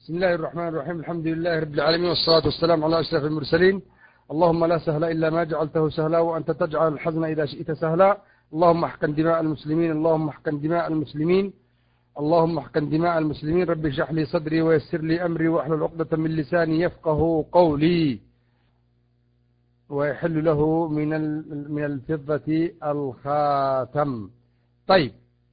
بسم الله الرحمن الرحيم. الحمد لله رب العالمين، والصلاة والسلام على أشرف المرسلين. اللهم لا سهل إلا ما جعلته سهلا، وأنت تجعل الحزن إذا شئت سهلا. اللهم احقن دماء المسلمين، اللهم احقن دماء المسلمين، اللهم احقن دماء المسلمين. رب اشرح لي صدري ويسر لي أمري واحلل عقدة من لساني يفقه قولي. ويحل له من الفضة الخاتم. طيب،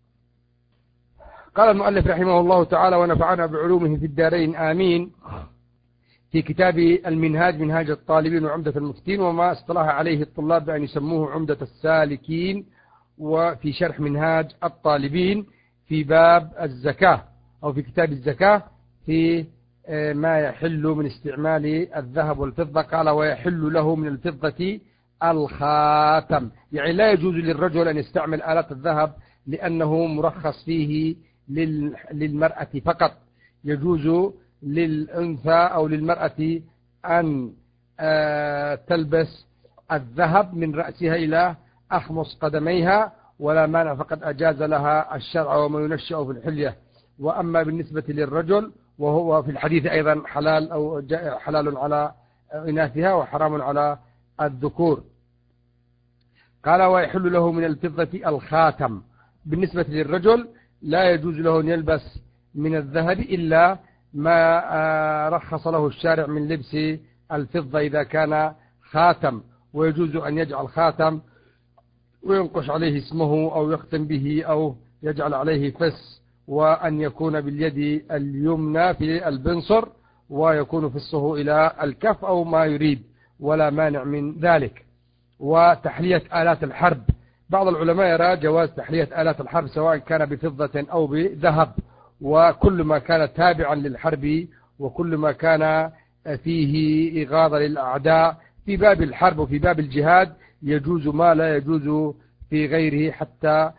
قال المؤلف رحمه الله تعالى ونفعنا بعلومه في الدارين آمين، في كتاب المنهاج، منهاج الطالبين وعمدة المفتين، وما اصطلح عليه الطلاب بأن يسموه عمدة السالكين، وفي شرح منهاج الطالبين في باب الزكاة أو في كتاب الزكاة في ما يحل من استعمال الذهب والفضة. قال ويحل له من الفضة الخاتم، يعني لا يجوز للرجل أن يستعمل آلات الذهب لأنه مرخص فيه للمرأة فقط. يجوز للأنثى أو للمرأة أن تلبس الذهب من رأسها إلى أخمص قدميها ولا مانع، فقد أجاز لها الشرع وما ينشأ في الحلية. وأما بالنسبة للرجل وهو في الحديث أيضا حلال أو حلال على إناثها وحرام على الذكور. قال ويحل له من الفضة الخاتم. بالنسبة للرجل لا يجوز له أن يلبس من الذهب إلا ما رخص له الشارع من لبس الفضة إذا كان خاتم، ويجوز أن يجعل خاتم وينقش عليه اسمه أو يختم به أو يجعل عليه فس، وأن يكون باليد اليمنى في البنصر ويكون فسه إلى الكف أو ما يريد، ولا مانع من ذلك. وتحلية آلات الحرب، بعض العلماء يرى جواز تحلية آلات الحرب سواء كان بفضة أو بذهب، وكل ما كان تابعا للحرب وكل ما كان فيه إغاظة للأعداء في باب الحرب وفي باب الجهاد يجوز ما لا يجوز في غيره، حتى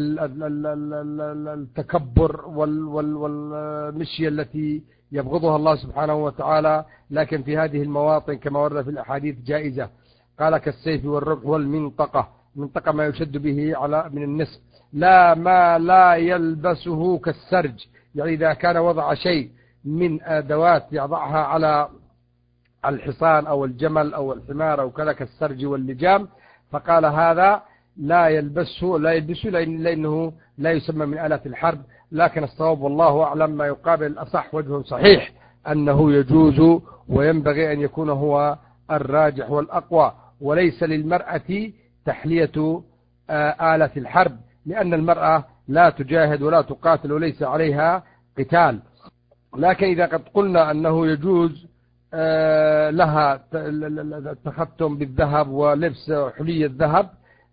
التكبر والمشي التي يبغضها الله سبحانه وتعالى، لكن في هذه المواطن كما ورد في الأحاديث جائزة. قال كالسيف والرمح والمنطقة، منطقة ما يشد به على من النصف. لا ما لا يلبسه كالسرج، يعني إذا كان وضع شيء من أدوات يضعها على الحصان أو الجمل أو الحمار أو كذا كالسرج واللجام، فقال هذا لا يلبسه لأنه لا يسمى من آلات الحرب. لكن الصواب والله أعلم ما يقابل الأصح وجه صحيح أنه يجوز وينبغي أن يكون هو الراجح والأقوى، وليس للمرأة تحلية آلة الحرب، لأن المرأة لا تجاهد ولا تقاتل وليس عليها قتال. لكن إذا قد قلنا أنه يجوز لها التختم بالذهب ولبس حلي الذهب،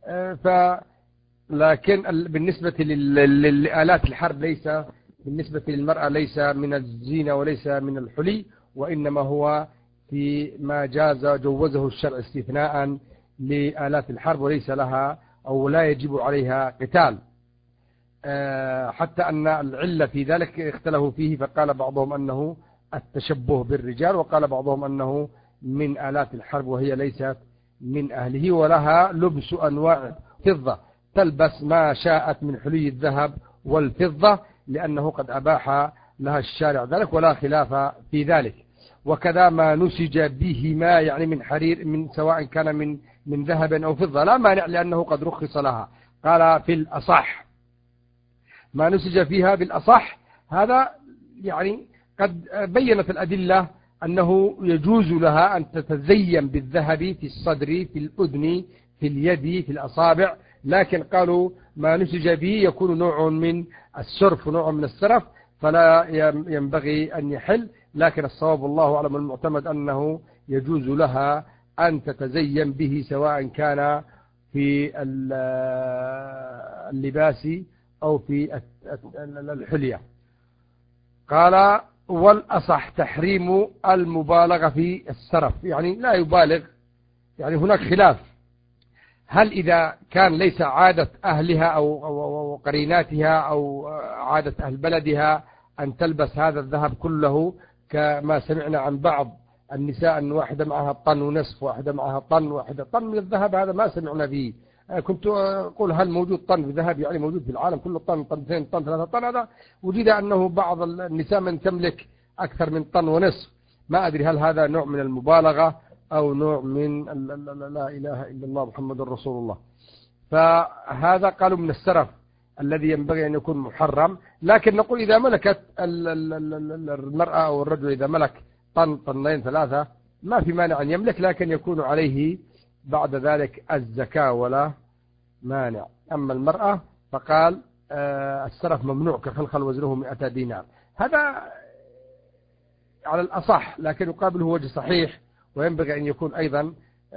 لكن بالنسبة لآلات الحرب ليس، بالنسبة للمرأة ليس من الزينة وليس من الحلي، وإنما هو في ما جوزه الشرع استثناء لآلات الحرب، وليس لها أو لا يجب عليها قتال. حتى أن العلة في ذلك اختلفوا فيه، فقال بعضهم أنه التشبه بالرجال، وقال بعضهم أنه من آلات الحرب وهي ليست من أهله، ولها لبس أنواع فضة، تلبس ما شاءت من حلي الذهب والفضة لأنه قد أباح لها الشارع ذلك ولا خلاف في ذلك. وكذا ما نسج بهما، يعني من حرير، من سواء كان من ذهب أو فضة لا مانع لأنه قد رخص لها. قال في الأصح ما نسج فيها بالأصح، هذا يعني قد بينت الأدلة أنه يجوز لها أن تتزين بالذهب في الصدر، في الأذن، في اليد، في الأصابع، لكن قالوا ما نسج به يكون نوع من السرف ونوع من السرف فلا ينبغي أن يحل. لكن الصواب والله أعلم المعتمد أنه يجوز لها أن تتزين به سواء كان في اللباس أو في الحلية. قال والأصح تحريم المبالغة في السرف، يعني لا يبالغ، يعني هناك خلاف هل إذا كان ليس عادة أهلها أو قريناتها أو عادة أهل بلدها أن تلبس هذا الذهب كله، كما سمعنا عن بعض النساء أن واحدة معها طن ونصف، واحدة معها واحدة طن من الذهب، هذا ما سمعنا فيه. كنت أقول هل موجود طن بذهب، يعني موجود في العالم كله طن، طن 2 طن 3 طن. هذا وجد أنه بعض النساء من تملك أكثر من طن ونصف. ما أدري هل هذا نوع من المبالغة أو نوع من لا إله إلا الله محمد رسول الله. فهذا قالوا من السرف الذي ينبغي أن يكون محرم. لكن نقول إذا ملكت المرأة أو الرجل إذا ملك طن طنين ثلاثة ما في مانع أن يملك، لكن يكون عليه بعد ذلك الزكاة ولا مانع. أما المرأة فقال السرف ممنوع كخلخل وزنه 200 دينار. هذا على الأصح، لكن يقابله وجه صحيح وينبغي أن يكون أيضا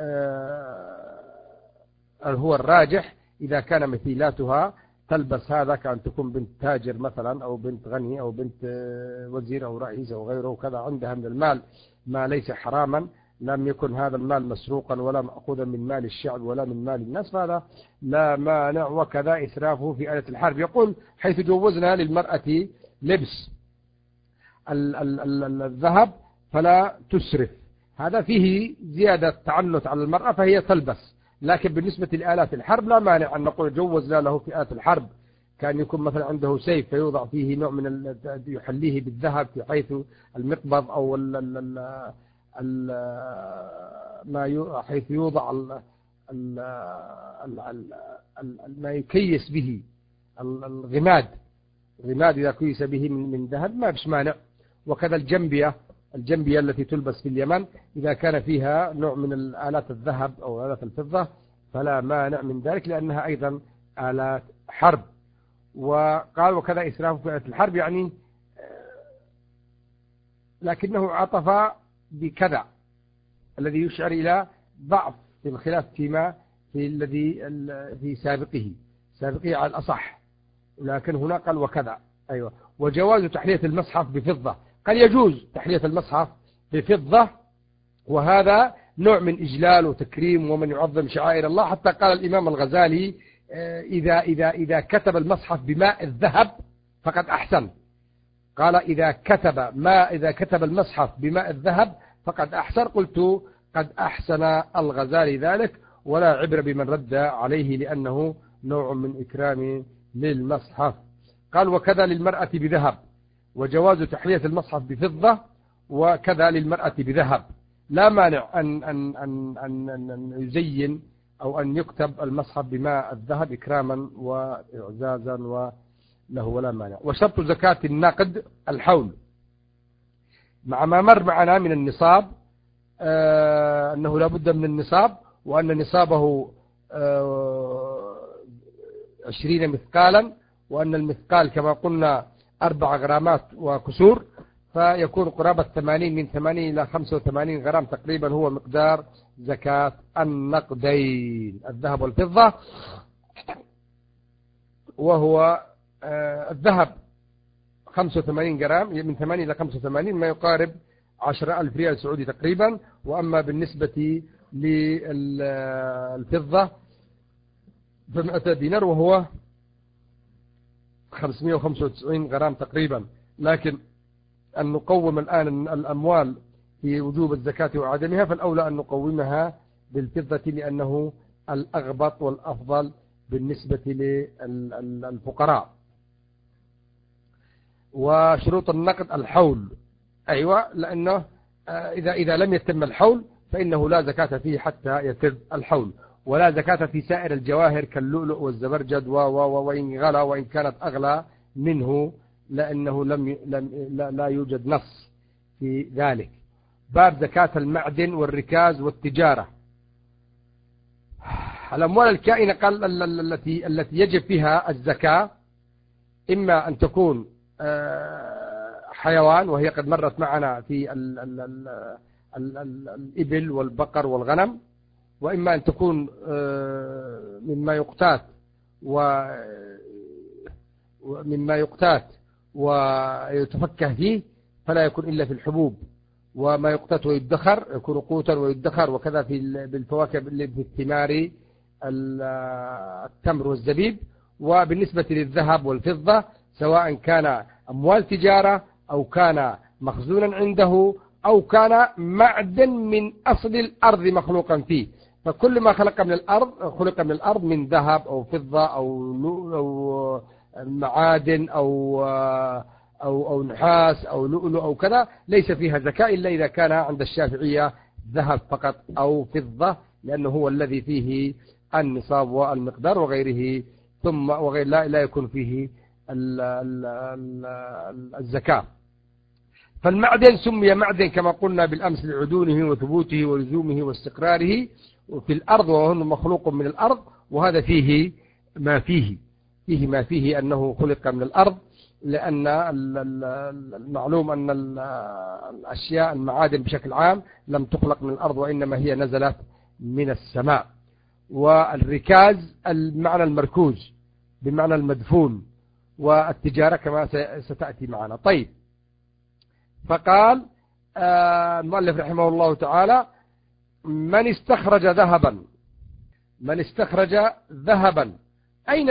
هو الراجح إذا كان مثيلاتها تلبس هذا، كأن تكون بنت تاجر مثلا أو بنت غني أو بنت وزير أو رئيس أو غيره وكذا، عندها من المال ما ليس حراما، لم يكن هذا المال مسروقا ولا مأخوذا من مال الشعب ولا من مال الناس، فهذا لا مانع. وكذا إسرافه في آلة الحرب. يقول حيث جوزنا للمرأة لبس الذهب فلا تسرف، هذا فيه زيادة تعنت على المرأة فهي تلبس. لكن بالنسبة لآلات الحرب لا مانع أن نقول جوزنا له في آلة الحرب، كان يكون مثلا عنده سيف فيوضع فيه نوع من يحليه بالذهب في حيث المقبض أو حيث يوضع ما يكيس به الغماد إذا كيس به من ذهب ما بش مانع. وكذا الجنبية التي تلبس في اليمن إذا كان فيها نوع من الآلات الذهب أو آلات الفضة فلا مانع من ذلك، لأنها أيضا آلات حرب. وقال وكذا إسراف في آلات الحرب، يعني لكنه عطف بكذا الذي يشعر إلى ضعف في الخلاف فيما في الذي في سابقه على الأصح، لكن هنا قال وكذا. أيوة. وجواز تحلية المصحف بفضة، قال يجوز تحلية المصحف بفضة، وهذا نوع من إجلال وتكريم ومن يعظم شعائر الله. حتى قال الإمام الغزالي إذا كتب المصحف بماء الذهب فقد أحسن. قال إذا كتب المصحف بماء الذهب فقد أحسن. قلت قد أحسن الغزالي ذلك، ولا عبر بمن رد عليه لأنه نوع من إكرام للمصحف. قال وكذا للمرأة بذهب، وجواز تحلية المصحف بفضة وكذا للمرأة بذهب، لا مانع أن يزين أو أن يكتب المصحف بماء الذهب إكراما وإعزازا وله ولا مانع. وشرط زكاة النقد الحول، مع ما مر معنا من النصاب أنه لا بد من النصاب، وأن نصابه 20 مثقالا، وأن المثقال كما قلنا 4 غرامات وكسور، فيكون قرابة 80 من 80 إلى 85 غرام تقريبا هو مقدار زكاة النقدين الذهب والفضة. وهو الذهب 85 جرام من 80 إلى 85 ما يقارب 10,000 ريال سعودي تقريبا. وأما بالنسبة للفضة ف100 دينار وهو 595 غرام تقريبا. لكن أن نقوم الآن الأموال في وجوب الزكاة وعدمها، فالأولى أن نقومها بالفضة لأنه الأغبط والأفضل بالنسبة للفقراء. وشروط النقد الحول، أيوة، لأنه إذا لم يتم الحول فإنه لا زكاة فيه حتى يتم الحول، ولا زكاة في سائر الجواهر كاللؤلؤ والزبرجد وإن غلا وإن كانت أغلى منه، لأنه لا يوجد نص في ذلك. باب زكاة المعدن والركاز والتجارة. الأموال الكائنة قال التي يجب فيها الزكاة إما أن تكون حيوان، وهي قد مرت معنا في الإبل والبقر والغنم، وإما أن تكون مما يقتات ويتفكه فيه، فلا يكون إلا في الحبوب، وما يقتات ويدخر يكون قوتا ويدخر، وكذا بالفواكه بالثمار التمر والزبيب. وبالنسبة للذهب والفضة سواء كان أموال تجارة أو كان مخزونا عنده أو كان معدن من أصل الأرض مخلوقا فيه، فكل ما خلق من الأرض من ذهب أو فضة أو معادن أو نحاس أو لؤلؤ أو كذا ليس فيها زكاة إلا إذا كان عند الشافعية ذهب فقط أو فضة، لأنه هو الذي فيه النصاب والمقدار، وغيره ثم وغير لا يكون فيه الزكاة. فالمعدن سمي معدن كما قلنا بالأمس لعدونه وثبوته ولزومه واستقراره في الأرض، وهو مخلوق من الأرض، وهذا فيه ما فيه أنه خلق من الأرض، لأن المعلوم أن الأشياء المعادن بشكل عام لم تخلق من الأرض وإنما هي نزلت من السماء. والركاز المعنى المركوز بمعنى المدفون، والتجارة كما ستأتي معنا. طيب، فقال المؤلف رحمه الله تعالى: من استخرج ذهبا أين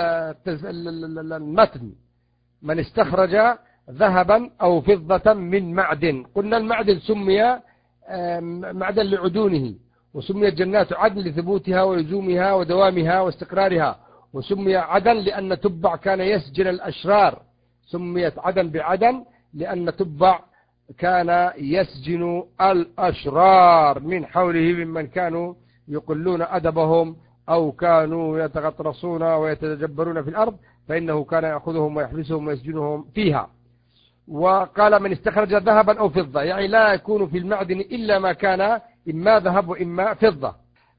المتن؟ من استخرج ذهبا أو فضة من معدن. قلنا المعدن سمي معدن لعدونه، وسميت جنات عدن لثبوتها ولزومها ودوامها واستقرارها، وسمي عدن لأن تبع كان يسجن الأشرار، سميت عدن بعدن لأن تبع كان يسجن الأشرار من حوله ممن كانوا يقلون أدبهم أو كانوا يتغطرسون ويتجبرون في الأرض، فإنه كان يأخذهم ويحبسهم ويسجنهم فيها. وقال: من استخرج ذهبا أو فضة، يعني لا يكون في المعدن إلا ما كان إما ذهب وإما فضة.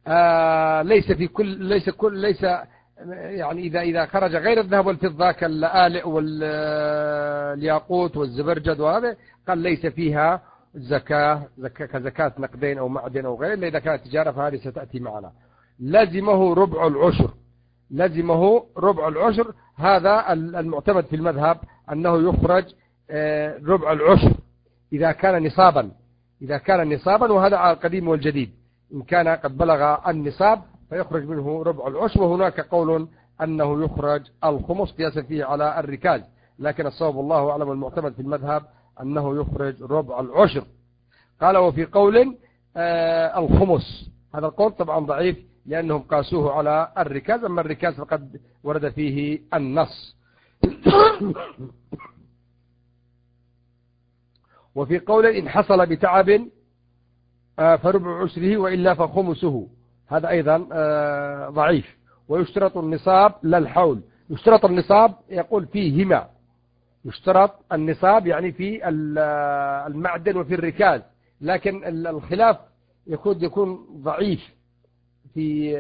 ليس يعني إذا خرج غير الذهب والفضة كاللآلئ والياقوت والزبرجد وهذا، قال ليس فيها زكاة كزكاة نقدين أو معدن أو غيره، إلا إذا كانت تجارة، فهذه ستأتي معنا. لزمه ربع العشر. هذا المعتمد في المذهب أنه يخرج ربع العشر إذا كان نصابا، وهذا على القديم والجديد. إن كان قد بلغ النصاب فيخرج منه ربع العشر، وهناك قول أنه يخرج الخمس قياسا فيه على الركاز، لكن الصواب الله أعلم المعتمد في المذهب أنه يخرج ربع العشر. قال: وفي قول الخمس. هذا القول طبعا ضعيف لأنهم قاسوه على الركاز، أما الركاز فقد ورد فيه النص. وفي قول إن حصل بتعب فربع عشره وإلا فخمسه، هذا أيضا ضعيف. ويشترط النصاب للحول. يشترط النصاب يقول فيهما، يشترط النصاب يعني في المعدن وفي الركاز، لكن الخلاف يكون ضعيف في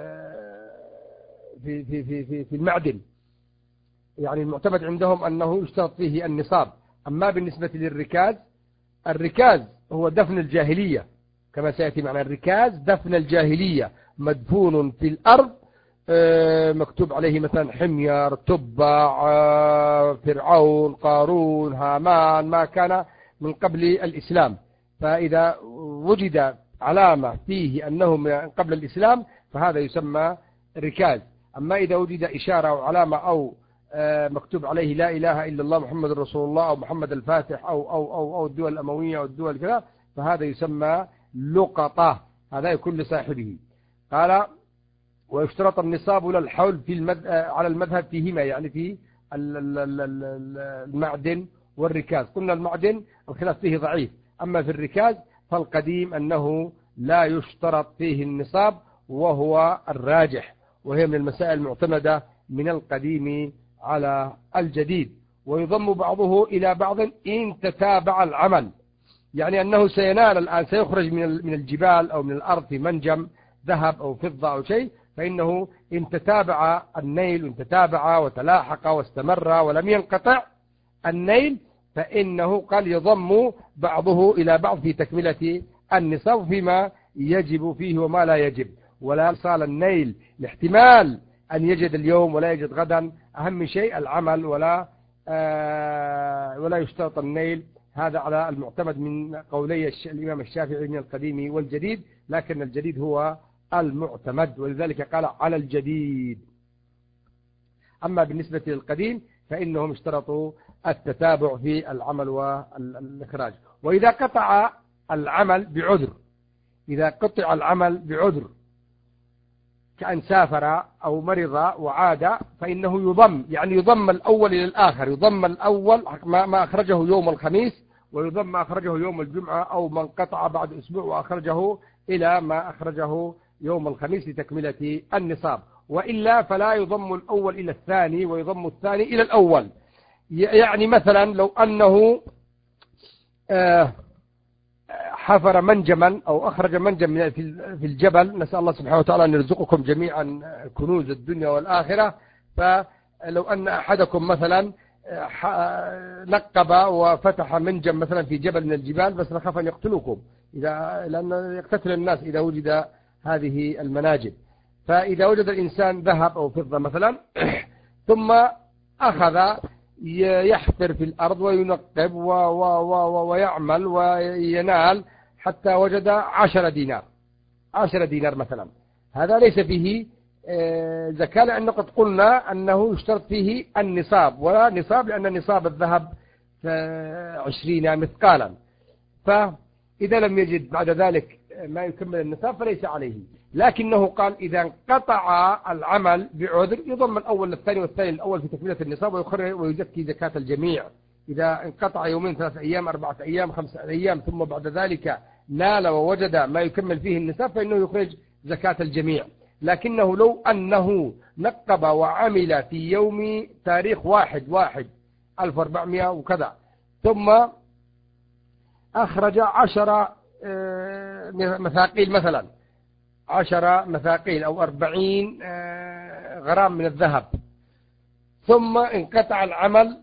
المعدن، يعني المعتمد عندهم أنه يشترط فيه النصاب. أما بالنسبة للركاز، الركاز هو دفن الجاهلية كما سيأتي معنا. الركاز دفن الجاهلية، مدفون في الأرض، مكتوب عليه مثلا حمير، تبع، فرعون، قارون، هامان، ما كان من قبل الإسلام. فإذا وجد علامة فيه أنه من قبل الإسلام فهذا يسمى ركاز. أما إذا وجد إشارة أو علامة أو مكتوب عليه لا إله إلا الله محمد رسول الله أو محمد الفاتح أو الدول الأموية أو الدول كذا، فهذا يسمى لقطة، هذا يكون لصاحبه. قال: ويشترط النصاب للحول على المذهب فيهما، يعني في المعدن والركاز. قلنا المعدن الخلاف فيه ضعيف، أما في الركاز فالقديم أنه لا يشترط فيه النصاب، وهو الراجح، وهي من المسائل المعتمدة من القديم على الجديد. ويضم بعضه إلى بعض إن تتابع العمل، يعني أنه سينال الآن، سيخرج من الجبال أو من الأرض في منجم ذهب أو فضة أو شيء، فإنه إن تتابع النيل، وإن تتابع وتلاحق واستمر ولم ينقطع النيل، فإنه قال يضم بعضه إلى بعض في تكملة النصاب فيما يجب فيه وما لا يجب. ولا صال النيل لاحتمال أن يجد اليوم ولا يجد غدا، أهم شيء العمل، ولا يشترط النيل. هذا على المعتمد من قولي الإمام الشافعي من القديم والجديد، لكن الجديد هو المعتمد، ولذلك قال على الجديد. أما بالنسبة للقديم فإنهم اشترطوا التتابع في العمل والإخراج. وإذا قطع العمل بعذر، كأن سافر أو مرض وعاد فإنه يضم، يعني يضم الأول إلى الآخر، يضم الأول ما أخرجه يوم الخميس ويضم ما أخرجه يوم الجمعة، أو من قطع بعد أسبوع وأخرجه إلى ما أخرجه يوم الخميس لتكملة النصاب. وإلا فلا يضم الأول إلى الثاني ويضم الثاني إلى الأول. يعني مثلا لو أنه حفر منجما أو أخرج منجم في الجبل، نسأل الله سبحانه وتعالى أن يرزقكم جميعا كنوز الدنيا والآخرة. فلو أن أحدكم مثلا نقب وفتح منجم مثلا في جبل من الجبال، بس نخاف أن يقتلوكم لأن يقتتل الناس إذا وجد هذه المناجم. فإذا وجد الإنسان ذهب أو فضة مثلا ثم أخذ يحفر في الأرض وينقب ويعمل وينال حتى وجد 10 دينار، 10 دينار مثلا، هذا ليس فيه زكاة، لأنه قد قلنا أنه يشترط فيه النصاب، ولا نصاب لأن نصاب الذهب 20 مثقالا. فإذا لم يجد بعد ذلك ما يكمل النصاب فليس عليه. لكنه قال إذا انقطع العمل بعذر يضم الأول للثاني والثاني الأول في تكملة النصاب ويزكي زكاة الجميع. إذا انقطع يومين 3 أيام 4 أيام 5 أيام ثم بعد ذلك نال ووجد ما يكمل فيه النصاب فإنه يخرج زكاة الجميع. لكنه لو أنه نقب وعمل في يوم تاريخ 1/1/1400 وكذا ثم أخرج 10 مثاقيل مثلا، 10 مثاقيل أو 40 غرام من الذهب، ثم انقطع العمل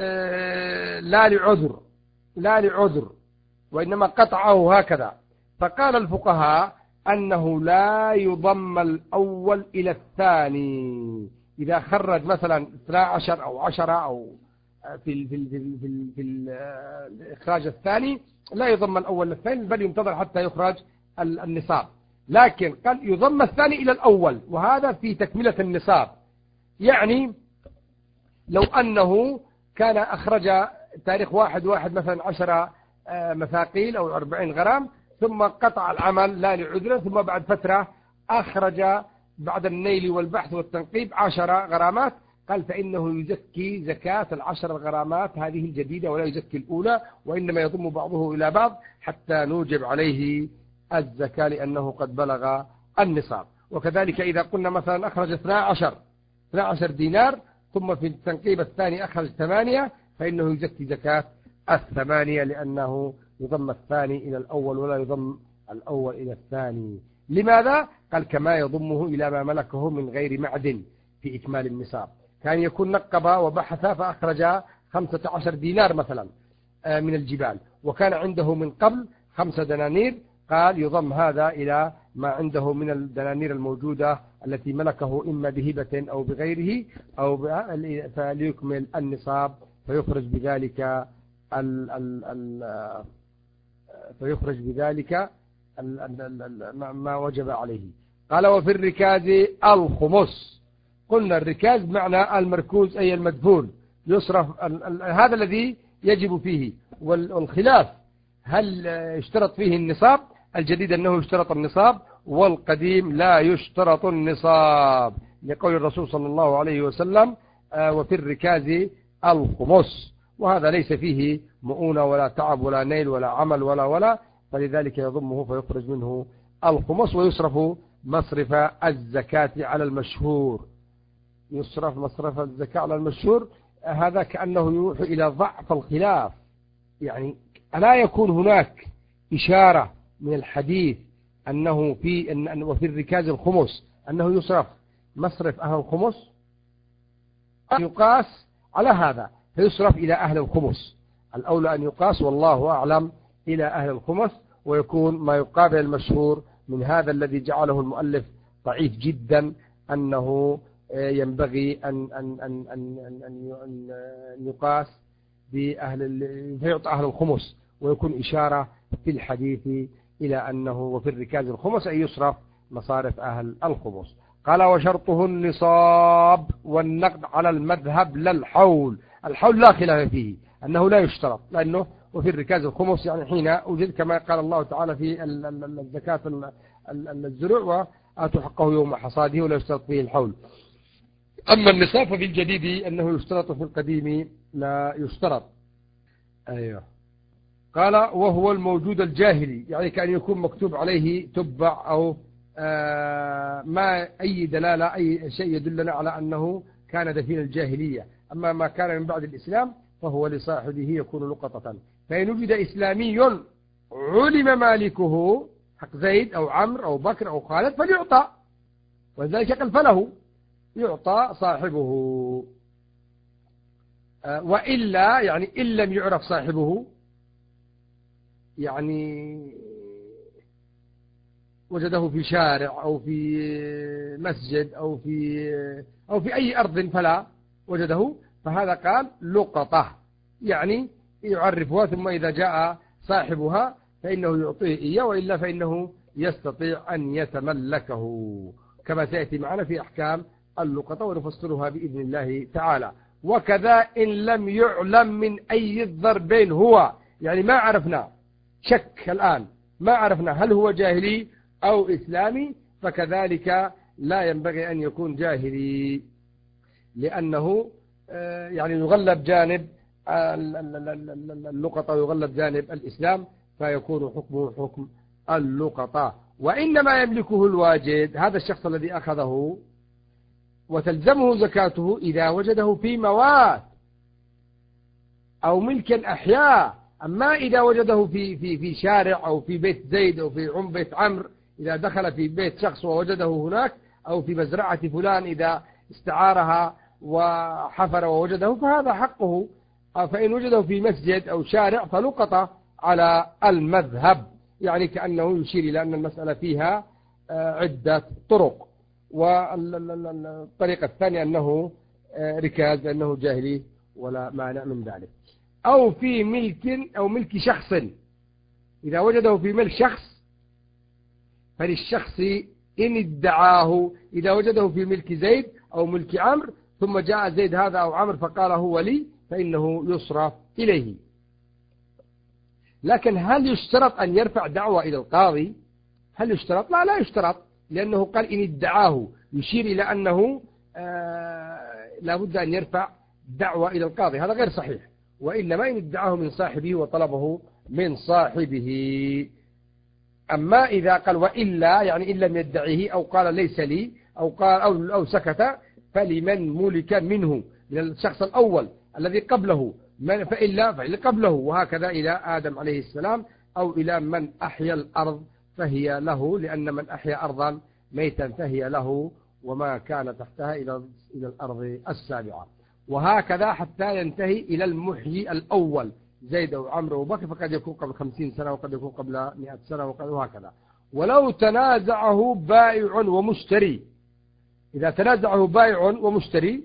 لا لعذر وإنما قطعه هكذا. فقال الفقهاء أنه لا يضم الأول إلى الثاني. إذا خرج مثلا 12 أو 10 أو في الإخراج الثاني لا يضم الأول للثاني، بل ينتظر حتى يخرج النصاب. لكن قال يضم الثاني إلى الأول، وهذا في تكملة النصاب. يعني لو أنه كان أخرج تاريخ 1/1 مثلا 10 مثاقيل أو 40 غرام ثم قطع العمل لا لعذر، ثم بعد فترة أخرج بعد النيل والبحث والتنقيب 10 غرامات، قال فإنه يزكي زكاة 10 الغرامات هذه الجديدة ولا يزكي الأولى، وإنما يضم بعضه إلى بعض حتى نوجب عليه الزكاة لأنه قد بلغ النصاب. وكذلك إذا قلنا مثلا أخرج 12 دينار ثم في التنقيب الثاني أخرج 8، فإنه يزكي زكاة 8 لأنه يضم الثاني إلى الأول ولا يضم الأول إلى الثاني. لماذا؟ قال كما يضمه إلى ما ملكه من غير معدن في إكمال النصاب. كان يكون نقب وبحث فأخرج 15 دينار مثلا من الجبال، وكان عنده من قبل 5 دنانير، قال يضم هذا إلى ما عنده من الدنانير الموجودة التي ملكه إما بهبة أو بغيره أو فليكمل النصاب فيخرج بذلك ما وجب عليه. قال وفي الركاز الخمس. قلنا الركاز بمعنى المركوز أي المدفون، يصرف هذا الذي يجب فيه. والخلاف هل يشترط فيه النصاب؟ الجديد أنه يشترط النصاب، والقديم لا يشترط النصاب، لقول الرسول صلى الله عليه وسلم وفي الركاز الخمس، وهذا ليس فيه مؤونة ولا تعب ولا نيل ولا عمل ولا فلذلك يضمه فيخرج منه الخمس. ويصرف مصرف الزكاة على المشهور، يصرف مصرف الزكاة على المشهور. هذا كأنه يوحي إلى ضعف الخلاف، يعني ألا يكون هناك إشارة من الحديث أنه وفي الركاز الخمس أنه يصرف مصرف أهل الخمس، يقاس على هذا فيصرف إلى أهل الخمس. الأولى أن يقاس والله أعلم إلى أهل الخمس، ويكون ما يقابل المشهور من هذا الذي جعله المؤلف ضعيف جدا، أنه ينبغي أن يقاس فيعطى أهل الخمس، ويكون إشارة في الحديث إلى أنه وفي الركاز الخمس أي يصرف مصارف أهل الخمس. قال وشرطه النصاب والنقد على المذهب لا الحول. الحول لا خلاف فيه أنه لا يشترط، لأنه وفي الركاز الخمس يعني حين وجد كما قال الله تعالى في الزكاة الزروع آتوا حقه يوم حصاده ولا يشترط فيه الحول. أما النصاب ففي الجديد أنه يشترط، في القديم لا يشترط. أيوه. قال وهو الموجود الجاهلي، يعني كأن يكون مكتوب عليه تبع أو ما أي دلالة أي شيء يدلنا على أنه كان دفين الجاهلية. أما ما كان من بعد الإسلام فهو لصاحبه يكون لقطة. فإن وجد إسلامي علم مالكه حق زيد أو عمرو أو بكر أو خالد فليعطى، وذلك قال فله يعطى صاحبه. وإلا يعني إن لم يعرف صاحبه، يعني وجده في شارع أو في مسجد أو في أي أرض فلا وجده، فهذا قال لقطة، يعني يعرفها ثم إذا جاء صاحبها فإنه يعطيه إياه، وإلا فإنه يستطيع أن يتملكه كما سيأتي معنا في أحكام اللقطة ونفسرها بإذن الله تعالى. وكذا إن لم يعلم من أي الضربين هو، يعني ما عرفنا، شك الآن ما عرفنا هل هو جاهلي أو إسلامي، فكذلك لا ينبغي أن يكون جاهلي، لأنه يعني يغلب جانب اللقطة ويغلب جانب الإسلام، فيكون حكمه حكم اللقطة. وإنما يملكه الواجد، هذا الشخص الذي أخذه وتلزمه زكاته إذا وجده في موات أو ملكا أحياء. أما إذا وجده في شارع أو في بيت زيد أو في بيت عمرو، إذا دخل في بيت شخص ووجده هناك، أو في مزرعة فلان إذا استعارها وحفر ووجده، فهذا حقه. فإن وجده في مسجد أو شارع فلقطة على المذهب، يعني كأنه يشير إلى أن المسألة فيها عدة طرق. والطريقة الثانية أنه ركاز لأنه جاهلي ولا مانع من ذلك. أو في ملك أو ملك شخص، إذا وجده في ملك شخص فللشخص إن ادعاه، إذا وجده في ملك زيد أو ملك عمرو ثم جاء زيد هذا أو عمرو فقال هو لي، فإنه يصرف إليه. لكن هل يشترط أن يرفع دعوة إلى القاضي؟ هل يشترط؟ لا يشترط، لأنه قال إن ادعاه، يشير إلى أنه لا بد أن يرفع دعوة إلى القاضي، هذا غير صحيح. وإنما إن ادعاه من صاحبه وطلبه من صاحبه. أما إذا قال وإلا، يعني إن لم يدعيه أو قال ليس لي أو قال أو سكت، فلمن ملك منه، من الشخص الأول الذي قبله، فإلا فإلا قبله، وهكذا إلى آدم عليه السلام، أو إلى من أحيا الأرض فهي له، لأن من أحيا أرضا ميتا فهي له، وما كان تحتها إلى الأرض السابعة. وهكذا حتى ينتهي إلى المحيي الأول زيد أو عمرو وبكر، فقد يكون قبل 50 سنة وقد يكون قبل 100 سنة وهكذا. ولو تنازعه بائع ومشتري، إذا تنازعه بائع ومشتري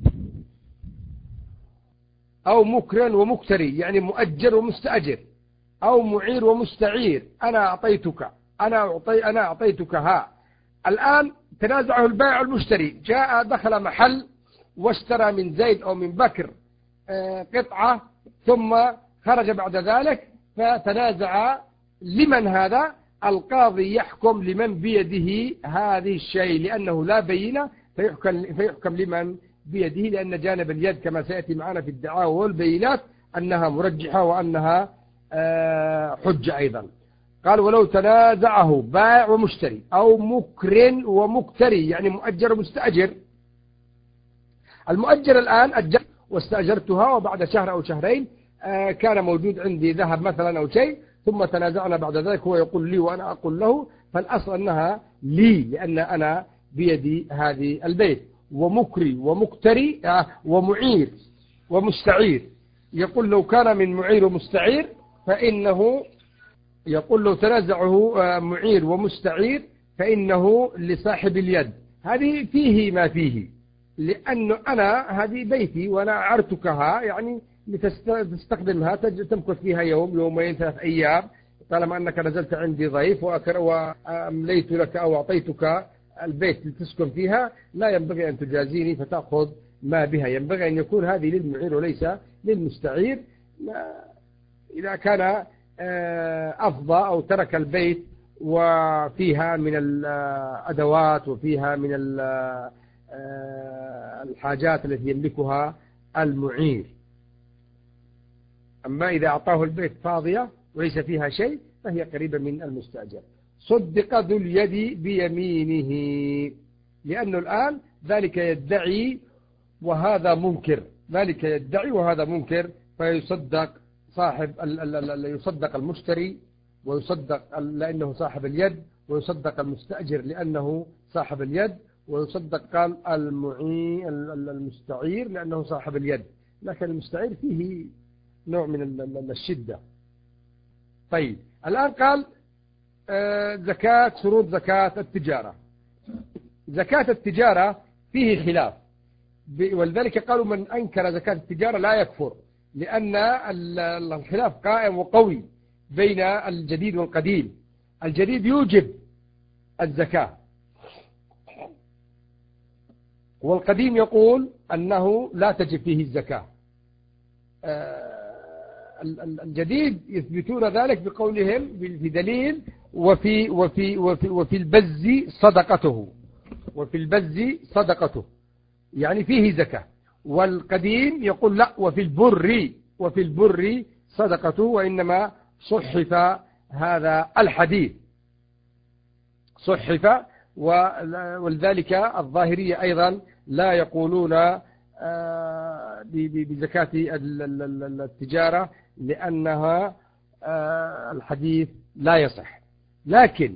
أو مكر ومكتري، يعني مؤجر ومستأجر، أو معير ومستعير، أنا أعطيتك الآن تنازعه البائع والمشتري، جاء دخل محل واشترى من زيد أو من بكر قطعة، ثم خرج بعد ذلك فتنازع لمن هذا، القاضي يحكم لمن بيده هذه الشيء، لأنه لا بينة، فيحكم لمن بيده، لأن جانب اليد كما سيأتي معنا في الدعاوى والبينات أنها مرجحة وأنها حجة أيضا. قال ولو تنازعه بائع ومشتري أو مكر ومكتري، يعني مؤجر ومستأجر. المؤجر الآن أجر واستأجرتها، وبعد شهر أو شهرين كان موجود عندي ذهب مثلا أو شيء، ثم تنازعنا بعد ذلك، هو يقول لي وأنا أقول له، فالأصل أنها لي لأن أنا بيدي هذه البيت. ومكري ومكتري ومعير ومستعير، يقول لو كان من معير ومستعير فإنه يقول لو تنازعه معير ومستعير فإنه لصاحب اليد، هذه فيه ما فيه، لأنه أنا هذه بيتي وأنا أعرتكها، يعني لتستخدمها تمكث فيها يوم يومين 3 أيام، طالما أنك نزلت عندي ضيف وأمليت لك أو أعطيتك البيت لتسكن فيها، لا ينبغي أن تجازيني فتأخذ ما بها، ينبغي أن يكون هذه للمعير وليس للمستعير. إذا كان أفضى أو ترك البيت وفيها من الأدوات وفيها من الحاجات التي يملكها المعير. أما إذا أعطاه البيت فاضية وليس فيها شيء فهي قريبة من المستأجر. صدق ذو اليد بيمينه، لأنه الآن ذلك يدعي وهذا منكر، ذلك يدعي وهذا منكر، فيصدق صاحب يصدق المشتري، ويصدق لأنه صاحب اليد، ويصدق المستأجر لأنه صاحب اليد، ويصدق المستعير لأنه صاحب اليد. لكن المستعير فيه نوع من الشدة. طيب الآن قال زكاة، شروط زكاة التجارة. زكاة التجارة فيه خلاف، ولذلك قالوا من أنكر زكاة التجارة لا يكفر، لأن الخلاف قائم وقوي بين الجديد والقديم. الجديد يوجب الزكاة، والقديم يقول أنه لا تجب فيه الزكاة. الجديد يثبتون ذلك بقولهم بدليل وفي البز صدقته، وفي البز صدقته يعني فيه زكاة. والقديم يقول لا، وفي البر صدقته، وإنما صحف هذا الحديث، صحف. ولذلك الظاهرية أيضا لا يقولون بزكاة التجارة لأنها الحديث لا يصح. لكن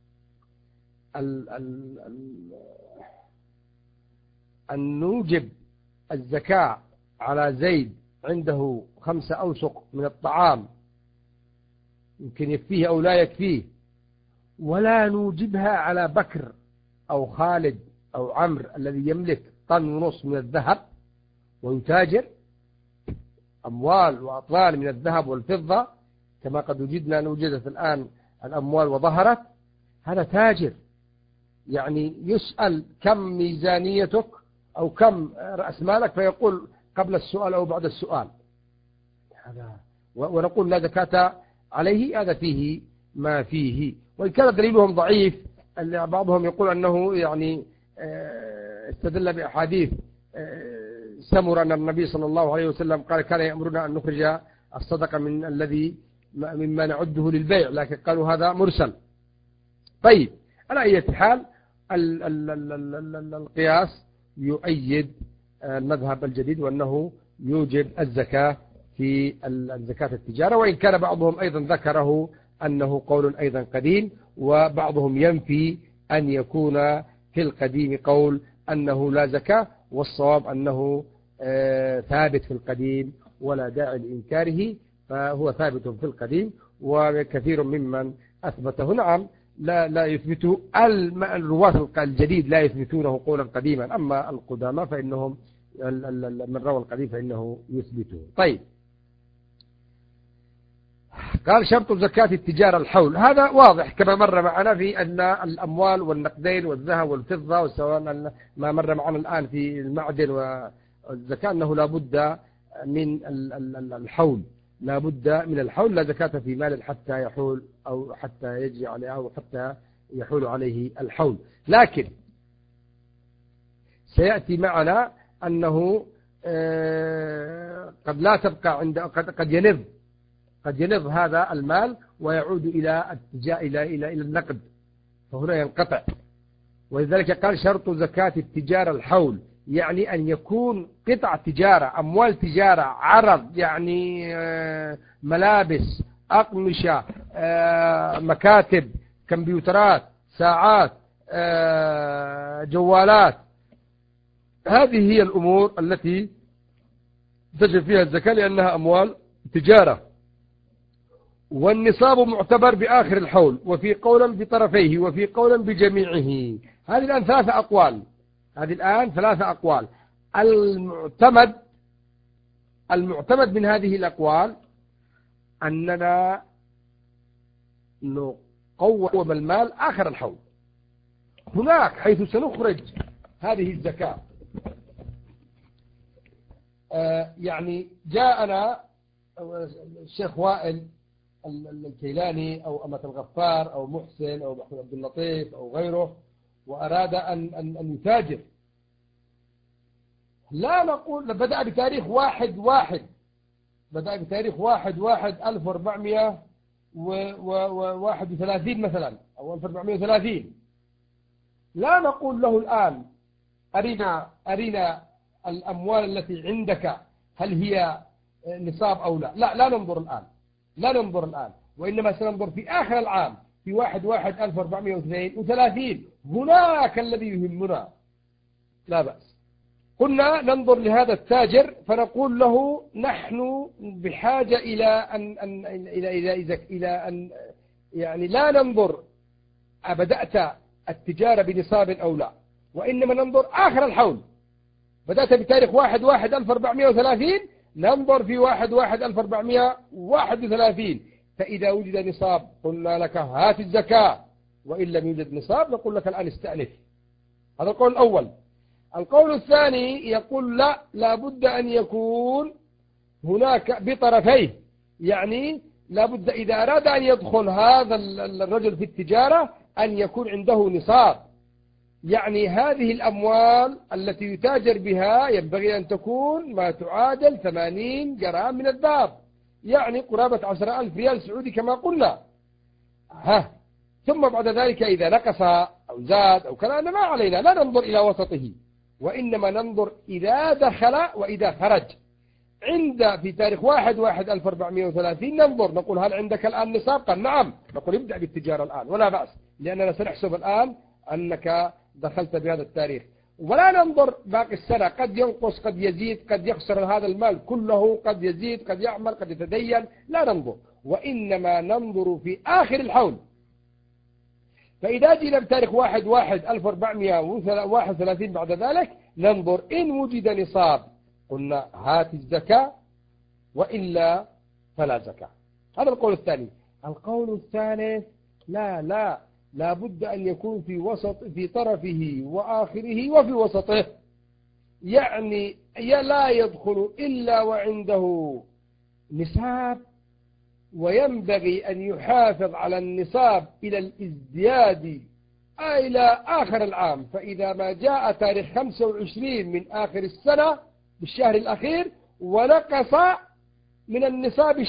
أن نوجب الزكاة على زيد عنده 5 أوسق من الطعام يمكن يكفيه أو لا يكفيه، ولا نوجبها على بكر أو خالد أو عمرو الذي يملك 1.5 طن من الذهب ويتاجر أموال وأطلال من الذهب والفضة، كما قد وجدت الآن الأموال وظهرت. هذا تاجر، يعني يسأل كم ميزانيتك أو كم رأس مالك، فيقول قبل السؤال أو بعد السؤال هذا، ونقول لا زكاة عليه. هذا فيه ما فيه، وإن كان دليلهم ضعيف. بعضهم يقول أنه يعني استدل بأحاديث سمر أن النبي صلى الله عليه وسلم قال كان يأمرنا أن نخرج الصدقة من الذي مما نعده للبيع، لكن قالوا هذا مرسل. طيب على أي حال القياس يؤيد المذهب الجديد، وأنه يوجب الزكاة في الزكاة التجارة، وإن كان بعضهم أيضا ذكره أنه قول أيضا قديم، وبعضهم ينفي أن يكون في القديم قول أنه لا زكاة، والصواب أنه ثابت في القديم ولا داعي لإنكاره، فهو ثابت في القديم، وكثير ممن أثبته. نعم لا يثبته الرواة الجديد لا يثبتونه قولا قديما، أما القدامى فإنهم من روى القديم فإنه يثبته. طيب قال شرط زكاة التجارة الحول. هذا واضح كما مر معنا في أن الأموال والنقدين والذهب والفضة، وسواء ما مر معنا الآن في المعدن والزكاة أنه لا بد من الحول، لا بد من الحول، لا زكاة في مال حتى يحول أو حتى يجري عليه أو حتى يحول عليه الحول. لكن سيأتي معنا أنه قد لا تبقى عند قد ينض هذا المال ويعود إلى النقد، فهنا ينقطع. ولذلك قال شرط زكاة التجارة الحول، يعني أن يكون قطع تجارة، أموال تجارة، عرض، يعني ملابس، أقمشة، مكاتب، كمبيوترات، ساعات، جوالات. هذه هي الأمور التي تجب فيها الزكاة لأنها أموال تجارة. والنصاب معتبر بآخر الحول، وفي قولا بطرفيه، وفي قولا بجميعه. هذه الآن 3 أقوال، هذه الآن 3 أقوال. المعتمد من هذه الأقوال أننا نقوم المال آخر الحول، هناك حيث سنخرج هذه الزكاة. يعني جاءنا الشيخ وائل الكيلاني أو أمة الغفار أو محسن أو محمد عبد اللطيف أو غيره وأراد أن يتاجر، لا نقول بدأ بتاريخ 1/1، بدأ بتاريخ 1/1/1431 مثلا أو 1430، لا نقول له الآن أرنا الأموال التي عندك هل هي نصاب أو لا، لا ننظر الآن، لا ننظر الآن، وإنما سننظر في آخر العام في 1/1/1432، هناك الذي يهمنا، لا بأس. قلنا ننظر لهذا التاجر فنقول له نحن بحاجة إلى أن يعني لا ننظر أبدأت التجارة بنصاب أو لا، وإنما ننظر آخر الحول، بدأت بتاريخ 1/1/1430 ننظر في 1/1/1431، فإذا وجد نصاب قلنا لك هات الزكاة، وإن لم يوجد نصاب نقول لك الآن استأنف. هذا القول الأول. القول الثاني يقول لا بد أن يكون هناك بطرفيه، يعني لا بد إذا أراد أن يدخل هذا الرجل في التجارة أن يكون عنده نصاب، يعني هذه الأموال التي يتاجر بها ينبغي أن تكون ما تعادل 80 جرام من الذهب، يعني قرابة 10,000 ريال سعودي كما قلنا. ثم بعد ذلك إذا نقص أو زاد أو كلا ما علينا، لا ننظر إلى وسطه، وإنما ننظر إذا دخل وإذا خرج. عند في تاريخ 1/1/1430 ننظر نقول هل عندك الآن نصاب؟ قال نعم، نقول ابدأ بالتجارة الآن ولا بأس، لأننا سنحسب الآن أنك دخلت بهذا التاريخ، ولا ننظر باقي السنة، قد ينقص قد يزيد قد يخسر هذا المال كله، قد يزيد قد يعمل قد يتدين، لا ننظر، وإنما ننظر في آخر الحول. فإذا جينا بتاريخ 1/1/1431 بعد ذلك ننظر إن وجد نصاب قلنا هات الزكاة، وإلا فلا زكاة. هذا القول الثاني. القول الثالث لا بد أن يكون في طرفه وآخره وفي وسطه، يعني لا يدخل إلا وعنده نصاب، وينبغي أن يحافظ على النصاب إلى الازدياد إلى آخر العام، فإذا ما جاء تاريخ 25 من آخر السنة بالشهر الأخير ونقص من النصاب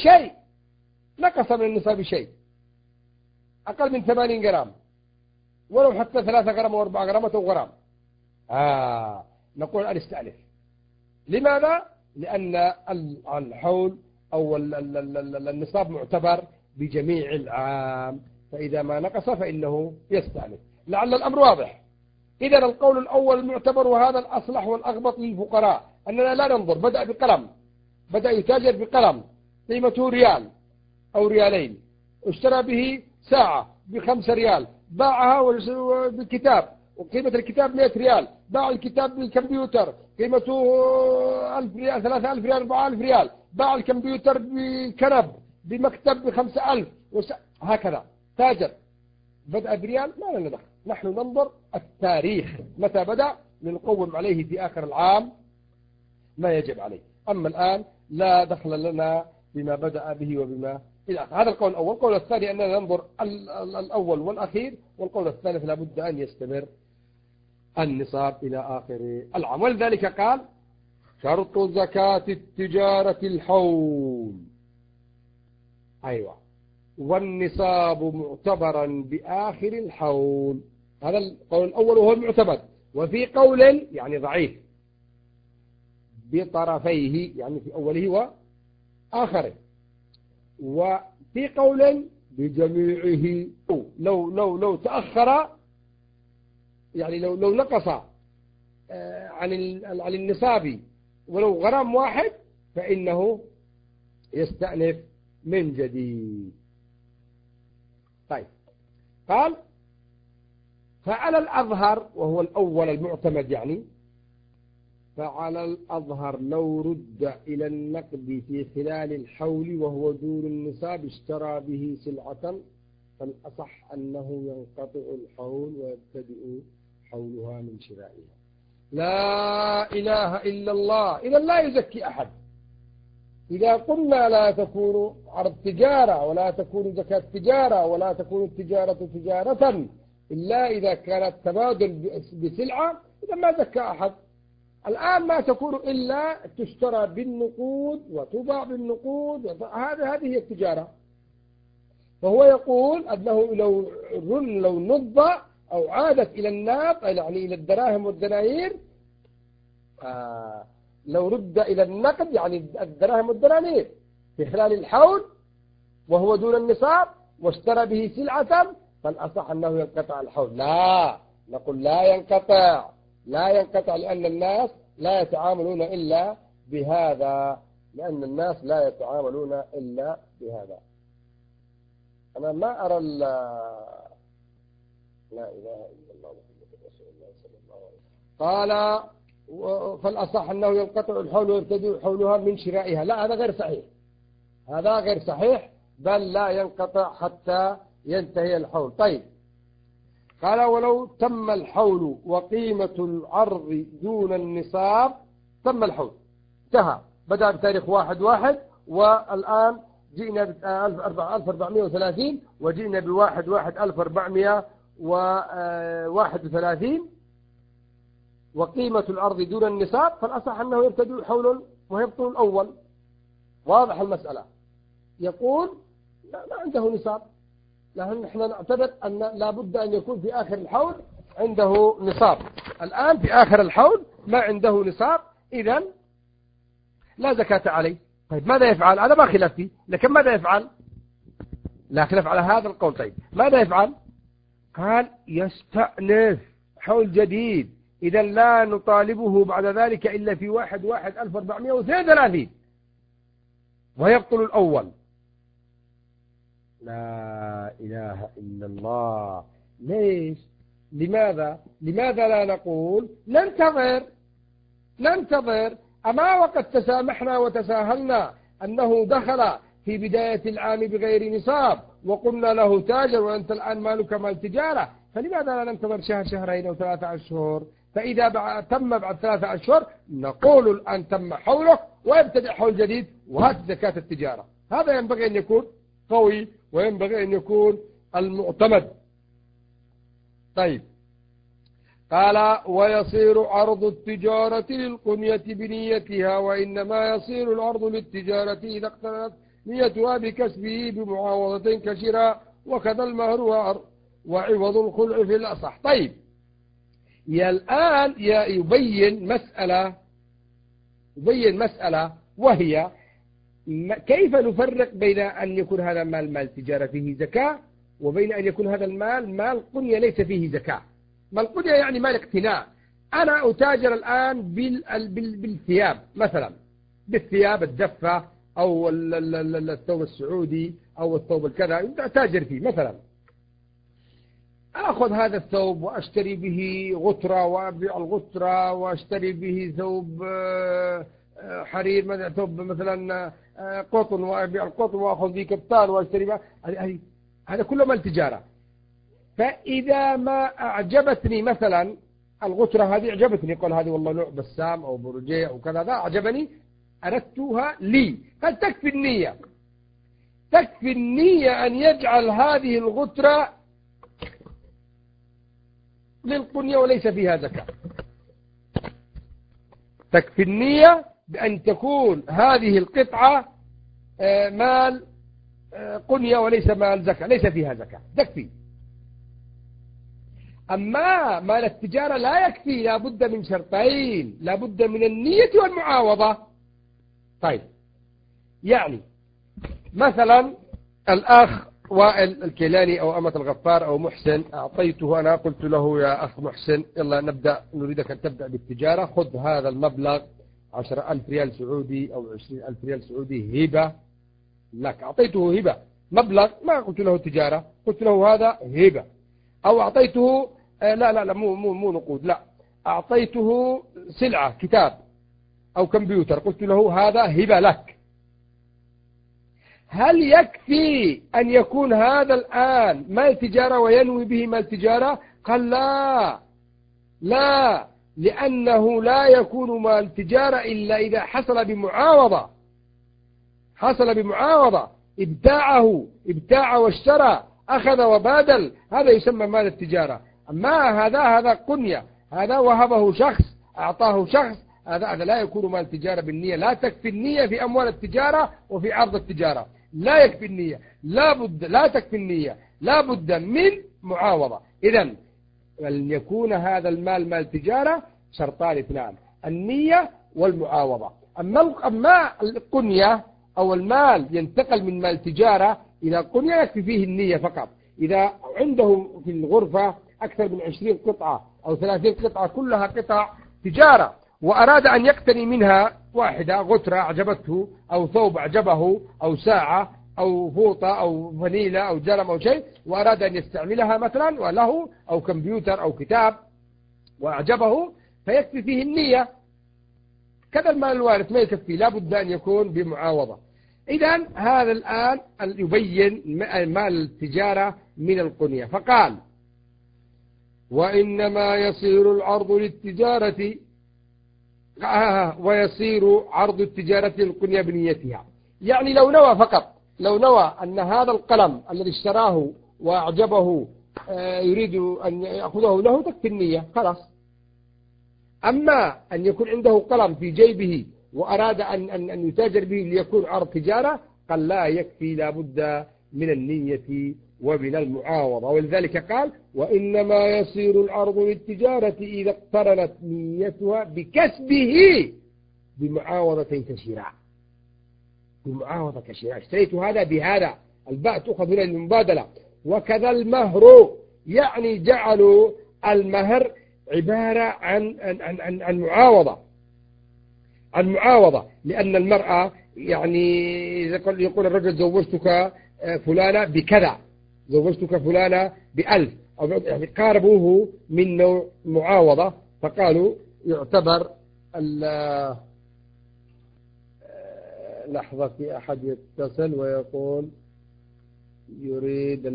شيء أقل من 80 جرام، ولو حتى 3 جرام و4 جرامات أو غرام، نقول أن استأنف. لماذا؟ لأن الحول أو النصاب معتبر بجميع العام، فإذا ما نقص فإنه يستأنف. لعل الأمر واضح. إذا القول الأول المعتبر، وهذا الأصلح والأغبط للفقراء، أننا لا ننظر، بدأ بقلم، بدأ يتاجر بقلم قيمته ريال أو ريالين، اشترى به ساعة ب5 ريال، باعها بالكتاب وقيمة الكتاب 100 ريال، باع الكتاب بالكمبيوتر قيمته 1000 ريال 3000 ريال 4000 ريال، باع الكمبيوتر بكنب بمكتب ب5000، هكذا تاجر. بدأ بريال ما لنا دخل، نحن ننظر التاريخ متى بدأ لنقوم عليه في آخر العام ما يجب عليه. أما الآن لا دخل لنا بما بدأ به وبما إلى آخر. هذا القول الأول. القول الثاني أننا ننظر الأول والأخير، والقول الثالث لابد أن يستمر النصاب إلى آخر العام. ولذلك قال شرط زكاة التجارة الحول، أيوة، والنصاب معتبرا بآخر الحول. هذا القول الأول وهو المعتبر. وفي قول يعني ضعيف بطرفيه، يعني في أوله وآخره، وفي قول بجميعه. لو تأخر، يعني لو نقص عن النصاب ولو غرام واحد فإنه يستأنف من جديد. طيب، قال فعلى الأظهر، وهو الأول المعتمد، يعني فعلى الأظهر لو رد إلى النقد في خلال الحول وهو دون النصاب اشترى به سلعة، فالأصح أنه ينقطع الحول ويبتدئ حولها من شرائها. لا إله إلا الله. إذا لا يزكي أحد، إذا قلنا لا تكون عرض تجارة ولا تكون زكاة تجارة ولا تكون التجارة تجارة إلا إذا كانت تبادل بسلعة، إذا ما زكى أحد. الآن ما تكون إلا تشترى بالنقود وتباع بالنقود، هذه هي التجارة. فهو يقول أنه لو نض أو عادت إلى الناب، يعني إلى الدراهم والدنانير، لو رد إلى النقد يعني الدراهم والدنانير في خلال الحول وهو دون النصاب واشترى به سلعة، فالأصح أنه ينقطع الحول. لا، نقول لا ينقطع، لا ينقطع، لأن الناس لا يتعاملون إلا بهذا، لأن الناس لا يتعاملون إلا بهذا. أنا ما أرى لا إله إلا الله محمد رسول الله صلى الله عليه وسلم. قال فالأصح أنه ينقطع الحول ويبتدئ حولها من شرائها. لا، هذا غير صحيح، هذا غير صحيح، بل لا ينقطع حتى ينتهي الحول. طيب، قال ولو تم الحول وقيمة العرض دون النصاب، تم الحول، انتهى، بدأ بتاريخ 1/1، والآن جئنا ب 1430 وجئنا ب1/1/1431، وقيمة الأرض دون النصاب، فالأصح أنه يبتدئ حول ويبطل الأول. واضح المسألة. يقول ما عنده نصاب، لأن نحن نعتبر أن لابد أن يكون في آخر الحول عنده نصاب. الآن في آخر الحول ما عنده نصاب، إذن لا زكاة عليه. طيب ماذا يفعل؟ هذا ما خلاف فيه، لكن ماذا يفعل؟ لا خلاف على هذا القول. طيب ماذا يفعل؟ قال يستأنف حول جديد، إذا لا نطالبه بعد ذلك إلا في 1/1/1432 ويبطل الأول. لا إله إلا الله. ليش؟ لماذا لا نقول ننتظر أما وقد تسامحنا وتساهلنا أنه دخل في بداية العام بغير نصاب وقلنا له تاجر وأنت الآن مالك مال تجارة، فلماذا لا ننتظر شهر، شهرين أو 3 أشهر؟ فإذا تم بعد 3 أشهر نقول الآن تم حوله ويبتدئ حول جديد وهات زكاة التجارة. هذا ينبغي أن يكون قوي وينبغي أن يكون المعتمد. طيب، قال ويصير عرض التجارة للقنية بنيتها، وإنما يصير العرض للتجارة إذا اقترنت نيتها بكسبه بمعاوضة كشراء، وكذا المهر وعوض الخلع في الأصح. طيب، الآن يبين مسألة وهي كيف نفرق بين أن يكون هذا مال تجارة فيه زكاة وبين أن يكون هذا المال مال قنية ليس فيه زكاة. مال قنية يعني مال اقتناء. أنا أتاجر الآن بالثياب مثلا، بالثياب الدفة أو الثوب السعودي أو الثوب الكذا، أتاجر فيه مثلا، أخذ هذا الثوب وأشتري به غترة وأبيع الغترة، وأشتري به ثوب حرير مثلا، ثوب مثلا قطن وأبيع القطن، وأخذ به كتان وأشتري به، هذا كله مال تجارة. فإذا ما أعجبتني مثلا الغترة هذه، أعجبتني، قال هذه والله نوع بسام أو برجيع أو كذا، أعجبني، أردتها لي، قد تكفي النية أن يجعل هذه الغترة للقنية وليس فيها زكاة. تكفي النية بأن تكون هذه القطعة مال قنية وليس مال زكاة، ليس فيها زكاة، تكفي. أما مال التجارة لا يكفي، لا بد من شرطين، لا بد من النية والمعاوضة. طيب، يعني مثلا الأخ وائل الكيلاني أو أمة الغفار أو محسن، أعطيته أنا، قلت له يا أخ محسن يلا نبدأ، نريدك أن تبدأ بالتجارة، خذ هذا المبلغ 10,000 ريال سعودي أو 20,000 ريال سعودي هبة لك. أعطيته هبة مبلغ، ما قلت له تجارة، قلت له هذا هبة. أو أعطيته لا مو نقود، لا، أعطيته سلعة كتاب أو كمبيوتر، قلت له هذا هبة لك. هل يكفي أن يكون هذا الآن مال تجارة وينوي به مال تجارة؟ قال لا، لأنه لا يكون مال تجارة إلا إذا حصل بمعاوضة. حصل بمعاوضة، ابتاع واشترى، أخذ وبادل، هذا يسمى مال التجارة. أما هذا قنية، هذا وهبه شخص، أعطاه شخص، هذا لا يكون مال تجارة بالنية. لا تكفي النية في أموال التجارة وفي عرض التجارة، لا يكفي النية، لا تكفي النية، لا بد من معاوضة. إذن أن يكون هذا المال مال تجارة شرطان اثنان: النية والمعاوضة. أما القنية أو المال ينتقل من مال تجارة إلى قنية يكفي فيه النية فقط. إذا عنده في الغرفة أكثر من 20 قطعة أو 30 قطعة كلها قطع تجارة، وأراد أن يقتني منها واحدة، غترة أعجبته أو ثوب أعجبه أو ساعة أو فوطة أو فنيلة أو جرم أو شيء، وأراد أن يستعملها مثلا وله، أو كمبيوتر أو كتاب وأعجبه، فيكفي فيه النية. كذا المال الوارث ما يكفي، لا بد أن يكون بمعاوضة. إذن هذا الآن يبين مال التجارة من القنية، فقال: وإنما يصير العرض للتجارة ويصير عرض التجارة للقنية بنيتها. يعني لو نوى فقط، لو نوى أن هذا القلم الذي اشتراه وأعجبه يريد أن يأخذه له، تكفي النية خلاص. أما أن يكون عنده قلم في جيبه وأراد أن يتاجر به ليكون عرض تجارة، قال لا يكفي، لا بد من النية ومن المعاوضة. ولذلك قال: وإنما يصير العرض للتجارة إذا اقترنت نيتها بكسبه بمعاوضة كشراء. بمعاوضة كشراء، اشتريت هذا بهذا، الباء تأخذ هنا المبادلة. وكذا المهر، يعني جعلوا المهر عبارة عن معاوضة، عن معاوضة. لأن المرأة يعني يقول الرجل: زوجتك فلانة بكذا، زوجتك فلانة ب1000، أو يعني قاربوه من نوع معاوضة، فقالوا يعتبر لحظة، في أحد يتصل ويقول يريد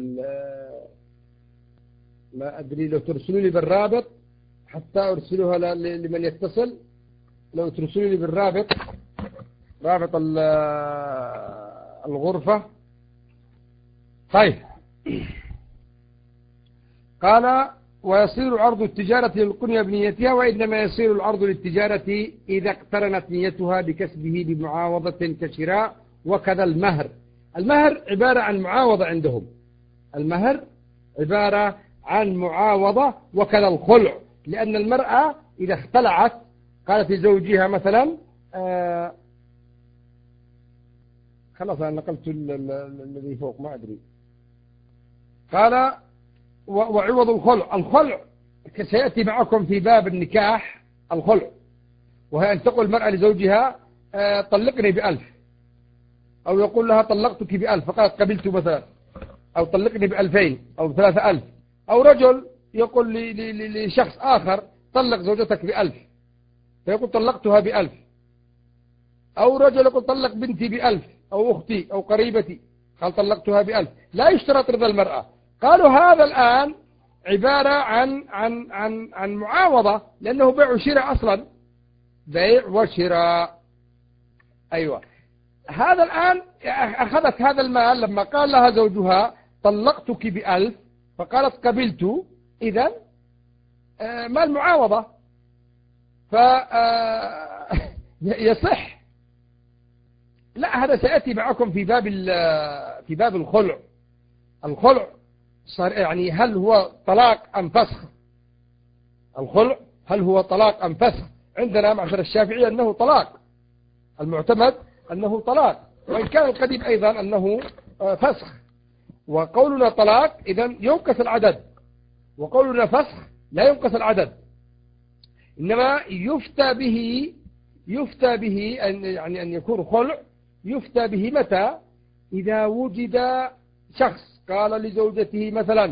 ما أدري، لو ترسلوا لي بالرابط حتى أرسلها لمن يتصل، لو ترسلوا لي بالرابط، رابط الغرفة. طيب، قال: ويصير عرض التجارة للقنية بنيتها، وإنما يصير العرض للتجارة إذا اقترنت نيتها بكسبه بمعاوضة كشراء. وكذا المهر، المهر عبارة عن معاوضة عندهم، المهر عبارة عن معاوضة. وكذا الخلع، لأن المرأة إذا اختلعت قالت لزوجها مثلا خلاص أنا نقلت الذي فوق ما أدري. قال: وعوض الخلع سيأتي معكم في باب النكاح الخلع، وهي أن تقول المرأة لزوجها طلقني ب1000، أو يقول لها طلقتك ب1000 فقالت قبلت مثلا، أو طلقني ب2000 أو 3000. أو رجل يقول لشخص آخر طلق زوجتك ب1000 فيقول طلقتها ب1000. أو رجل يقول طلق بنتي ب1000 أو أختي أو قريبتي قال طلقتها ب1000. لا يشترط رضا المرأة. قالوا هذا الآن عبارة عن معاوضة، لأنه بيع وشراء أصلا، بيع وشراء. أيوة، هذا الآن أخذت هذا المال لما قال لها زوجها طلقتك ب1000 فقالت قبلت، إذن مال معاوضة، يصح. لا، هذا سيأتي معكم في باب الخلع. الخلع صار يعني هل هو طلاق أم فسخ؟ الخلع هل هو طلاق أم فسخ؟ عندنا معشر الشافعية أنه طلاق، المعتمد أنه طلاق، وإن كان القديم أيضا أنه فسخ. وقولنا طلاق إذن ينقص العدد، وقولنا فسخ لا ينقص العدد، إنما يفتى به أن يكون خلع. يفتى به متى؟ إذا وجد شخص قال لزوجته مثلا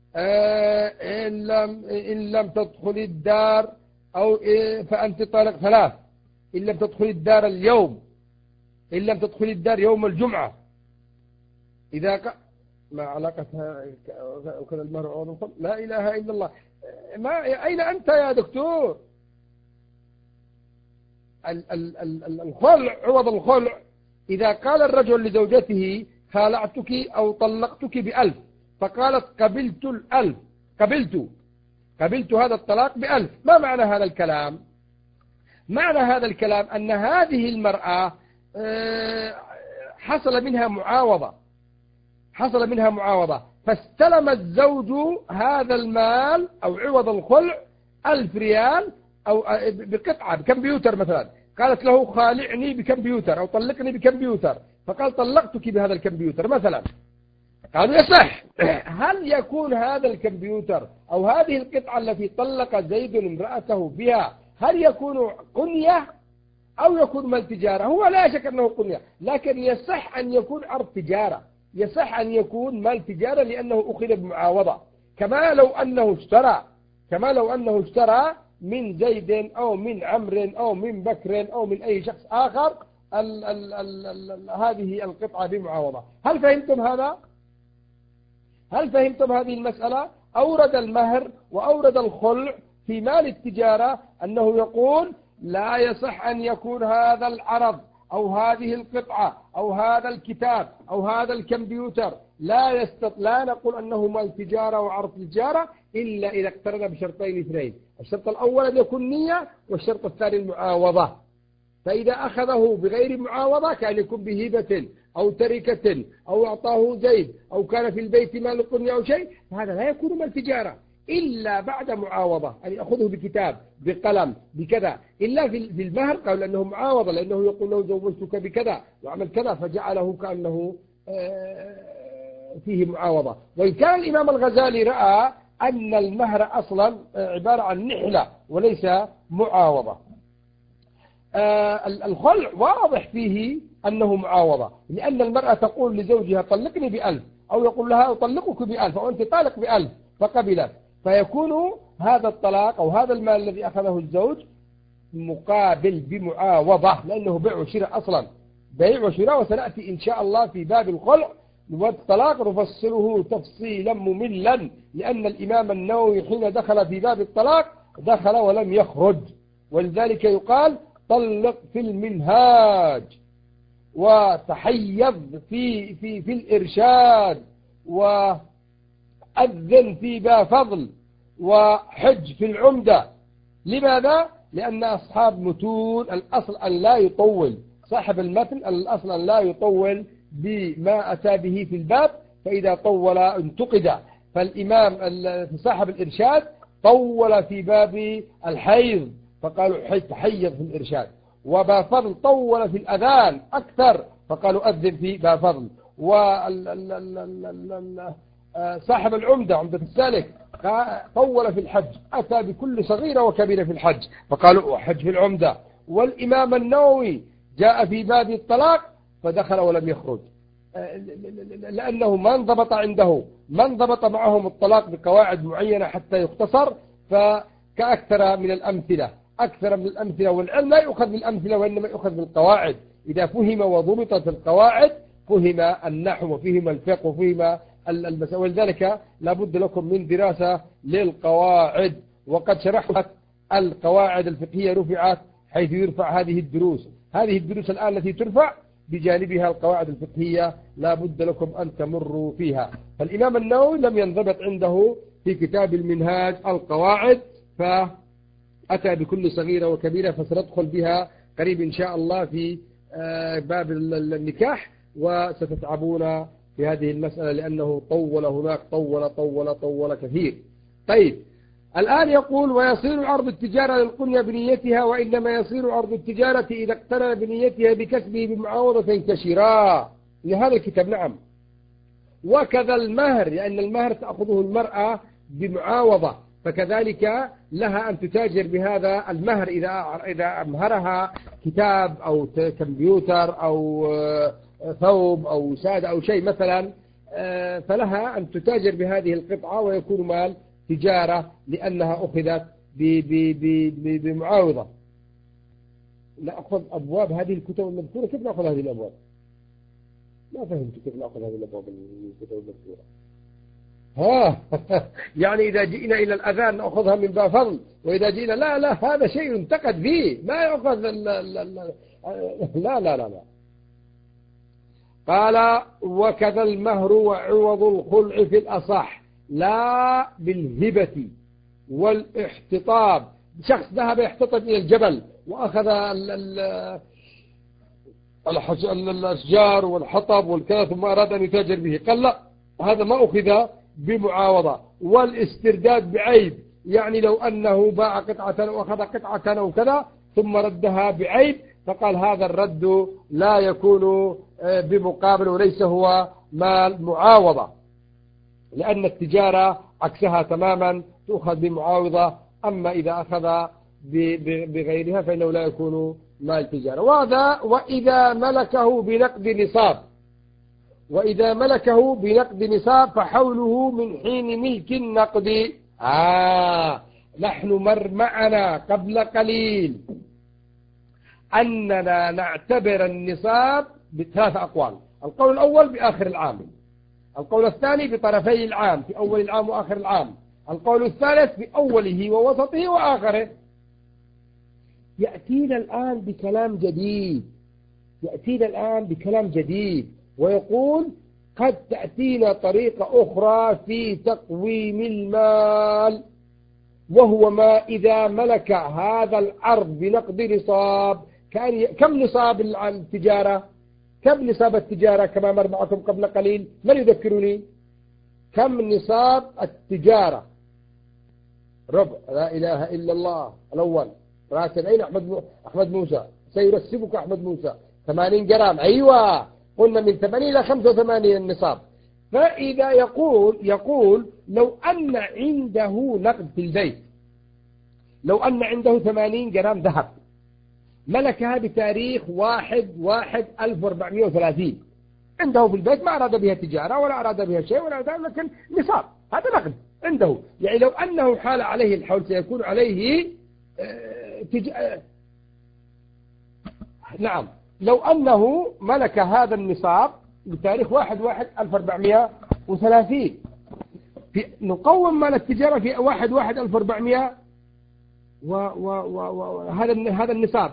إن لم تدخل الدار أو فأنت طالق 3، إن لم تدخل الدار اليوم، إن لم تدخل الدار يوم الجمعة. إذا ما علاقتها وكذا المهر عوض الخلع؟ لا إله إلا الله. أين أنت يا دكتور؟ الخلع، عوض الخلع إذا قال الرجل لزوجته خالعتك أو طلقتك ب1000 فقالت قبلت 1000 قبلت هذا الطلاق ب1000، ما معنى هذا الكلام؟ معنى هذا الكلام أن هذه المرأة حصل منها معاوضة، فاستلم الزوج هذا المال أو عوض الخلع 1000 ريال أو بقطعة بكمبيوتر مثلا، قالت له خالعني بكمبيوتر أو طلقني بكمبيوتر، فقال طلقتك بهذا الكمبيوتر مثلا. قالوا يصح. هل يكون هذا الكمبيوتر أو هذه القطعة التي طلق زيد امرأته بها هل يكون قنية أو يكون مال تجارة؟ هو لا شك أنه قنية، لكن يصح أن يكون عرض تجارة، يصح أن يكون مال تجارة لأنه أخذ بمعاوضة، كما لو أنه اشترى من زيد أو من عمرو أو من بكر أو من أي شخص آخر هذه القطعة بمعاوضة. هل فهمتم هذا؟ هل فهمتم هذه المسألة؟ أورد المهر وأورد الخلع في مال التجارة، أنه يقول لا يصح أن يكون هذا العرض أو هذه القطعة أو هذا الكتاب أو هذا الكمبيوتر لا نقول أنه مال تجارة وعرض تجارة إلا إذا اقترن بشرطين اثنين: الشرط الأول أن يكون نية، والشرط الثاني المعاوضة. فإذا أخذه بغير معاوضة كان يكون بهبة أو تركة أو أعطاه زيد أو كان في البيت مال قنية أو شيء، فهذا لا يكون مال تجارة إلا بعد معاوضة، أن يأخذه بكتاب بقلم بكذا. إلا في المهر قال أنه معاوضة، لأنه يقول له زوجتك بكذا وعمل كذا، فجعله كأنه فيه معاوضة. وإن كان الإمام الغزالي رأى أن المهر أصلا عبارة عن نحلة وليس معاوضة. الخلع واضح فيه أنه معاوضة، لأن المرأة تقول لزوجها طلقني ب1000 أو يقول لها أطلقك ب1000 أو أنت طالق ب1000 فقبلت، فيكون هذا الطلاق أو هذا المال الذي أخذه الزوج مقابل بمعاوضة، لأنه بيع وشراء أصلا، بيع وشراء. وسنأتي إن شاء الله في باب الخلع والطلاق نفصله تفصيلا مملا، لأن الإمام النووي حين دخل في باب الطلاق دخل ولم يخرج، ولذلك يقال طلق في المنهاج وتحيض في الإرشاد وأذن في باب فضل وحج في العمدة. لماذا؟ لأن أصحاب متون الأصل أن لا يطول، صاحب المتن الأصل أن لا يطول بما أتى به في الباب، فإذا طول انتقد. فالإمام صاحب الإرشاد طول في باب الحيض فقالوا تحيض في الإرشاد، وباب فضل طول في الأذان أكثر فقالوا أذن في باب فضل، صاحب العمدة عمدة السالك طول في الحج، أتى بكل صغيرة وكبيرة في الحج فقالوا حج في العمدة. والإمام النووي جاء في باب الطلاق فدخل ولم يخرج، لأنه ما انضبط عنده، ما انضبط معهم الطلاق بقواعد معينة حتى يختصر، فكأكثر من الأمثلة، أكثر من الأمثلة. والعلم لا يؤخذ بالأمثلة وإنما يؤخذ بالقواعد، إذا فهم وضبطت القواعد فهم النحو وفهم الفقه وفهم المسائل. ولذلك لابد لكم من دراسة للقواعد، وقد شرحت القواعد الفقهية رفعت حيث يرفع هذه الدروس الآن التي ترفع بجانبها القواعد الفقهية لابد لكم أن تمروا فيها. فالإمام النووي لم ينضبط عنده في كتاب المنهاج القواعد، فأتى بكل صغيرة وكبيرة، فسندخل بها قريب إن شاء الله في باب النكاح، وستتعبون في هذه المسألة لأنه طول هناك طول كثير. طيب الآن يقول ويصير عرض التجارة للقنية بنيتها، وإنما يصير عرض التجارة إذا اقترن بنيتها بكسبه بمعاوضة كشراء لهذا الكتاب. نعم. وكذا المهر، لأن المهر تأخذه المرأة بمعاوضة، فكذلك لها أن تتاجر بهذا المهر إذا أمهرها كتاب أو كمبيوتر أو ثوب أو وسادة أو شيء مثلا، فلها أن تتاجر بهذه القطعة ويكون مال تجارة لأنها أخذت بمعاوضة. نأخذ أبواب هذه الكتب المذكورة. كيف نأخذ هذه الأبواب؟ ما فهمت كيف نأخذ هذه الأبواب الكتب المذكورة. يعني إذا جئنا إلى الأذان نأخذها من باب فضل، وإذا جئنا لا هذا شيء ينتقد فيه، ما يأخذ لا. قال وكذا المهر وعوض الخلع في الأصح لا بالهبة والاحتطاب. شخص ذهب يحتطب إلى الجبل وأخذ الأشجار والحطب والكذا ثم أراد أن يتاجر به، قال لا، هذا ما أخذ بمعاوضة. والاسترداد بعيب، يعني لو أنه باع قطعة وأخذ قطعة أو كذا ثم ردها بعيب، فقال هذا الرد لا يكون بمقابل وليس هو مال معاوضة، لأن التجارة عكسها تماما تؤخذ بمعاوضة، أما إذا أخذ بغيرها فإنه لا يكون مال تجارة. وإذا ملكه بنقد نصاب، وإذا ملكه بنقد نصاب فحوله من حين ملك النقد. نحن مر معنا قبل قليل أننا نعتبر النصاب بثلاث أقوال: القول الأول بآخر العام، القول الثاني بطرفي العام في أول العام وآخر العام، القول الثالث بأوله ووسطه وآخره. يأتينا الآن بكلام جديد ويقول قد تأتينا طريقة أخرى في تقويم المال، وهو ما إذا ملك هذا العرض بنقد نصاب. كم نصاب التجارة؟ كم نصاب التجارة كما مر معكم قبل قليل؟ من يذكرني؟ كم نصاب التجارة؟ ربع، لا إله إلا الله. الأول راتب أين أحمد موسى؟ سيرسبك أحمد موسى. 80 جرام. أيوة، قلنا من 80 إلى 85 النصاب. فإذا يقول لو أن عنده نقد في البيت، لو أن عنده 80 جرام ذهب ملكها بتاريخ 1/1/1430 عنده في البيت، ما أراد بها تجارة ولا أراد بها شيء ولا أراد، لكن نصاب، هذا نقد عنده. يعني لو أنه حال عليه الحول سيكون عليه نعم، لو أنه ملك هذا النصاب بتاريخ 1/1/1430 نقوم مال التجارة في 1/1/1400 هذا النصاب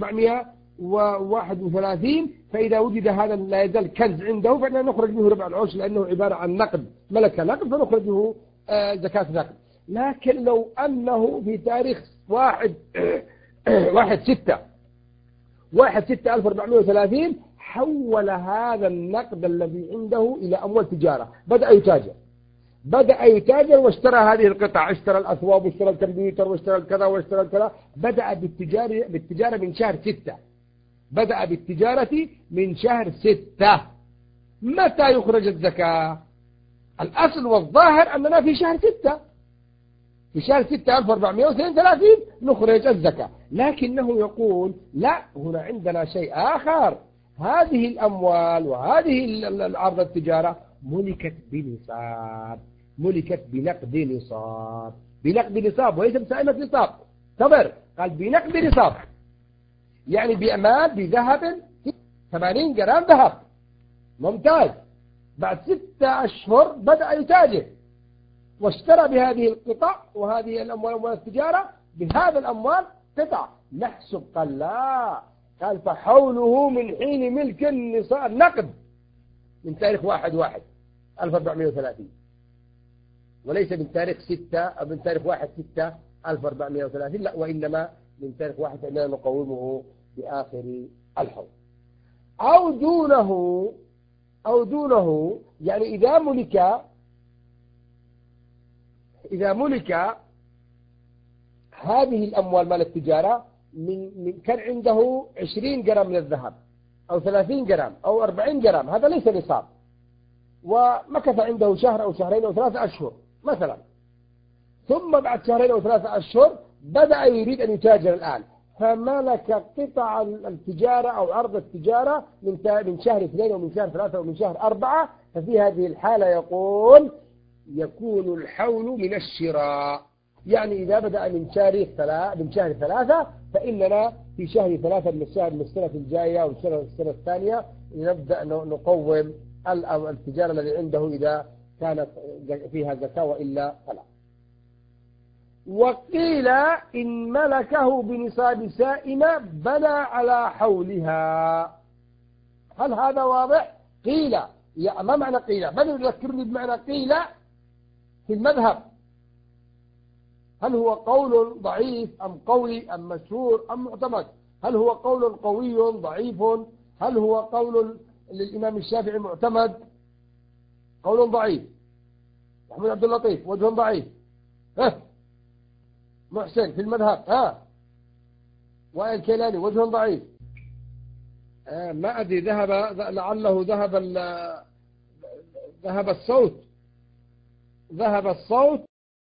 1431. فإذا وجد هذا لا يزال كنز عنده فإننا نخرج منه ربع العشر، لأنه عبارة عن نقد، ملك نقد، فنخرج منه زكاة نقد. لكن لو أنه في تاريخ 1/6/1430 حول هذا النقد الذي عنده إلى أموال تجارة، بدأ يتاجر واشترى هذه القطع، اشترى الأثواب واشترى الكمبيوتر واشترى الكذا واشترى الكذا. بدأ بالتجارة من شهر 6. بدأ بالتجارة من شهر 6. متى يخرج الزكاة؟ الأصل والظاهر أننا في شهر 6، في شهر 6/1432 نخرج الزكاة، لكنه يقول لا، هنا عندنا شيء آخر. هذه الأموال وهذه العرض التجارة ملكت بنصاب، ملكت بنقد نصاب، بنقد نصاب وليس بسائمة نصاب. تبر قال بنقد نصاب، يعني بأمان بذهب 80 جرام ذهب. ممتاز. بعد 6 أشهر بدأ يتاجر واشترى بهذه القطع وهذه الأموال، أموال التجارة، بهذا الأموال قطع. نحسب؟ قال لا، قال فحوله من حين ملك النصاب نقد من تاريخ 1/1/1430 وليس من تاريخ 6 أو من تاريخ 1/6/1430، لا، وإنما من تاريخ 1 فإننا نقومه بآخر الحول أو دونه. يعني إذا ملك هذه الأموال مال التجارة كان عنده 20 جرام من الذهب أو 30 جرام أو 40 جرام، هذا ليس نصاب، ومكث عنده شهر أو شهرين أو 3 أشهر مثلا، ثم بعد 2 أو 3 أشهر بدأ يريد أن يتاجر الآن، فملك قطع التجارة أو عرض التجارة من شهر 2 أو من شهر 3 أو من شهر 4. ففي هذه الحالة يقول يكون الحول من الشراء. يعني إذا بدأ من شهر 3 فإننا في شهر 3 من السنة الجاية أو السنة الثانية نبدأ نقوم التجارة الذي عنده إذا كانت فيها زكاة وإلا فلا. وقيل إن ملكه بنصاب سائمة بنى على حولها. هل هذا واضح؟ قيل، ما معنى قيل؟ من يذكرني بمعنى قيل في المذهب؟ هل هو قول ضعيف أم قوي أم مشهور أم معتمد؟ هل هو قول قوي ضعيف؟ هل هو قول للإمام الشافعي معتمد؟ قول ضعيف. محمود عبد اللطيف وجه ضعيف. محسن في المذهب وائل كيلاني وجه ضعيف. ما أدري، لعله ذهب الصوت. ذهب الصوت